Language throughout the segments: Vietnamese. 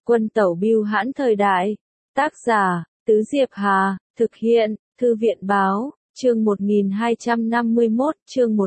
Quân tẩu bưu hãn thời đại. Tác giả, Tứ Diệp Hà, thực hiện, Thư viện Báo, chương 1251, chương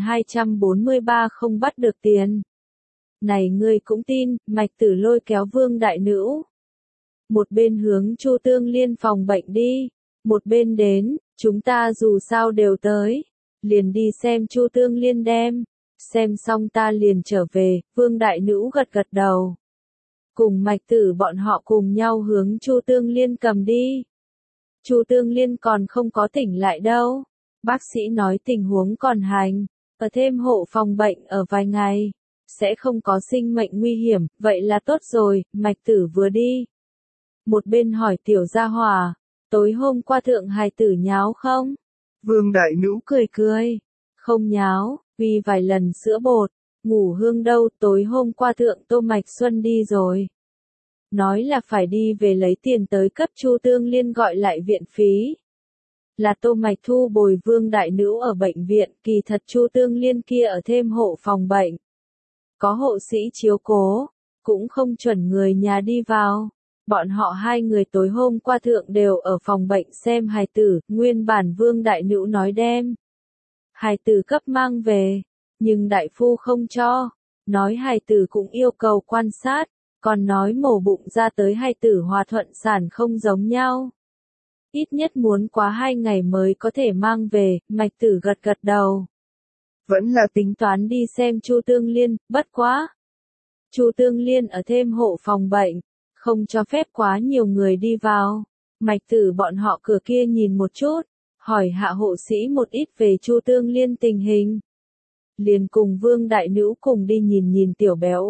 1243 không bắt được tiền. Này ngươi cũng tin, Mạch Tử lôi kéo Vương Đại Nữ. Một bên hướng Chu Tương Liên phòng bệnh đi, một bên đến, chúng ta dù sao đều tới, liền đi xem Chu Tương Liên đem, xem xong ta liền trở về, Vương Đại Nữ gật gật đầu. Cùng Mạch Tử bọn họ cùng nhau hướng Chu Tương Liên cầm đi. Chu Tương Liên còn không có tỉnh lại đâu, bác sĩ nói tình huống còn hành, ở thêm hộ phòng bệnh ở vài ngày, sẽ không có sinh mệnh nguy hiểm, vậy là tốt rồi, Mạch Tử vừa đi. Một bên hỏi Tiểu Gia Hỏa, tối hôm qua thượng hài tử nháo không? Vương Đại Nữ cười cười, không nháo, vì vài lần sữa bột, ngủ hương đâu, tối hôm qua thượng Tô Mạch Xuân đi rồi. Nói là phải đi về lấy tiền tới cấp Chu Tương Liên gọi lại viện phí. Là Tô Mạch thu bồi Vương Đại Nữ ở bệnh viện, kỳ thật Chu Tương Liên kia ở thêm hộ phòng bệnh. Có hộ sĩ chiếu cố, cũng không chuẩn người nhà đi vào. Bọn họ hai người tối hôm qua thượng đều ở phòng bệnh xem hài tử, nguyên bản Vương Đại Nữ nói đem hài tử cấp mang về, nhưng đại phu không cho, nói hài tử cũng yêu cầu quan sát, còn nói mổ bụng ra tới hài tử hòa thuận sản không giống nhau. Ít nhất muốn quá 2 ngày mới có thể mang về, Mạch Tử gật gật đầu. Vẫn là tính toán đi xem Chu Tương Liên, bất quá. Chu Tương Liên ở thêm hộ phòng bệnh, không cho phép quá nhiều người đi vào. Mạch Tử bọn họ cửa kia nhìn một chút, hỏi hạ hộ sĩ một ít về Chu Tương Liên tình hình. Liền cùng Vương Đại Nữ cùng đi nhìn tiểu béo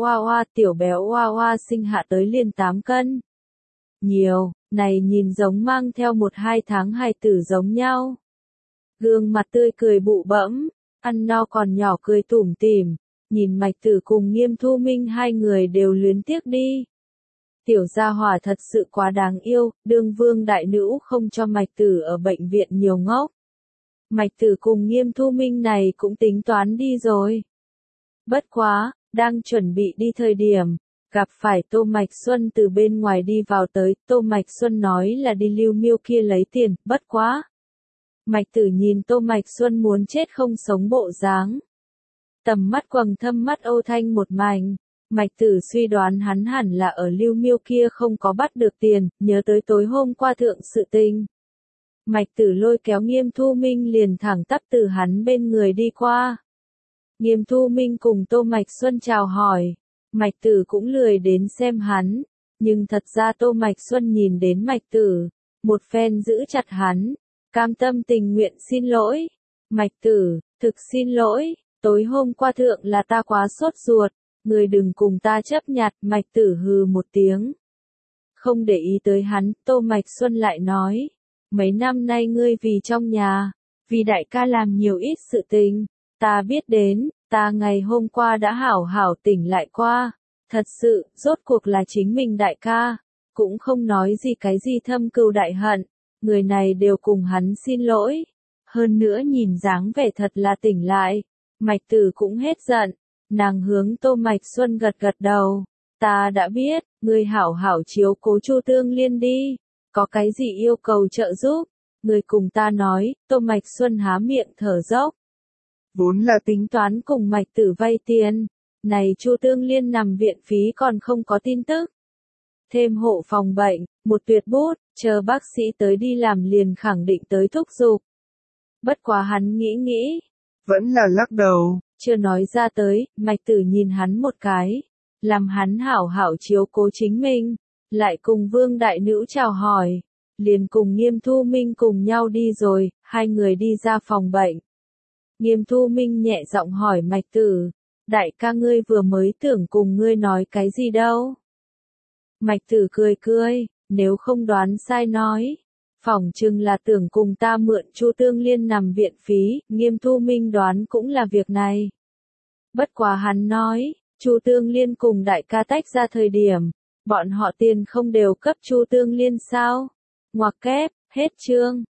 Hoa Hoa sinh hạ tới liền 8 cân. Nhiều, này nhìn giống mang theo 1-2 tháng hài tử giống nhau. Gương mặt tươi cười bụ bẫm, ăn no còn nhỏ cười tủm tỉm, nhìn Mạch Tử cùng Nghiêm Thu Minh hai người đều luyến tiếc đi. Tiểu Gia Hỏa thật sự quá đáng yêu, đương Vương Đại Nữ không cho Mạch Tử ở bệnh viện nhiều ngốc. Mạch Tử cùng Nghiêm Thu Minh này cũng tính toán đi rồi. Bất quá, đang chuẩn bị đi thời điểm, gặp phải Tô Mạch Xuân từ bên ngoài đi vào tới, Tô Mạch Xuân nói là đi Lưu Miêu kia lấy tiền, bất quá. Mạch Tử nhìn Tô Mạch Xuân muốn chết không sống bộ dáng. Tầm mắt quầng thâm mắt Âu Thanh một mảnh, Mạch Tử suy đoán hắn hẳn là ở Lưu Miêu kia không có bắt được tiền, nhớ tới tối hôm qua thượng sự tình. Mạch Tử lôi kéo Nghiêm Thu Minh liền thẳng tắp từ hắn bên người đi qua. Nghiêm Thu Minh cùng Tô Mạch Xuân chào hỏi, Mạch Tử cũng lười đến xem hắn, nhưng thật ra Tô Mạch Xuân nhìn đến Mạch Tử, một phen giữ chặt hắn, cam tâm tình nguyện xin lỗi. Mạch Tử, thực xin lỗi, tối hôm qua thượng là ta quá sốt ruột, người đừng cùng ta chấp nhặt. Mạch Tử hừ một tiếng. Không để ý tới hắn, Tô Mạch Xuân lại nói, mấy năm nay ngươi vì trong nhà, vì đại ca làm nhiều ít sự tình, ta biết đến, ta ngày hôm qua đã hảo hảo tỉnh lại qua, thật sự, rốt cuộc là chính mình đại ca, cũng không nói gì cái gì thâm cừu đại hận, người này đều cùng hắn xin lỗi, hơn nữa nhìn dáng vẻ thật là tỉnh lại, Mạch Tử cũng hết giận, nàng hướng Tô Mạch Xuân gật gật đầu, ta đã biết, ngươi hảo hảo chiếu cố Chu Tương Liên đi. Có cái gì yêu cầu trợ giúp? Người cùng ta nói, Tô Mạch Xuân há miệng thở dốc. Vốn là tính toán cùng Mạch Tử vay tiền. Này Chu Tương Liên nằm viện phí còn không có tin tức. Thêm hộ phòng bệnh, một tuyệt bút, chờ bác sĩ tới đi làm liền khẳng định tới thúc giục. Bất quá hắn nghĩ. Vẫn là lắc đầu. Chưa nói ra tới, Mạch Tử nhìn hắn một cái. Làm hắn hảo hảo chiếu cố chính mình. Lại cùng Vương Đại Nữ chào hỏi, liền cùng Nghiêm Thu Minh cùng nhau đi rồi, hai người đi ra phòng bệnh. Nghiêm Thu Minh nhẹ giọng hỏi Mạch Tử, đại ca ngươi vừa mới tưởng cùng ngươi nói cái gì đâu. Mạch Tử cười, nếu không đoán sai nói, phỏng chừng là tưởng cùng ta mượn Chu Tương Liên nằm viện phí, Nghiêm Thu Minh đoán cũng là việc này. Bất quá hắn nói, Chu Tương Liên cùng đại ca tách ra thời điểm. Bọn họ tiền không đều cấp Chu Tương Liên sao? Ngoặc kép, hết chương.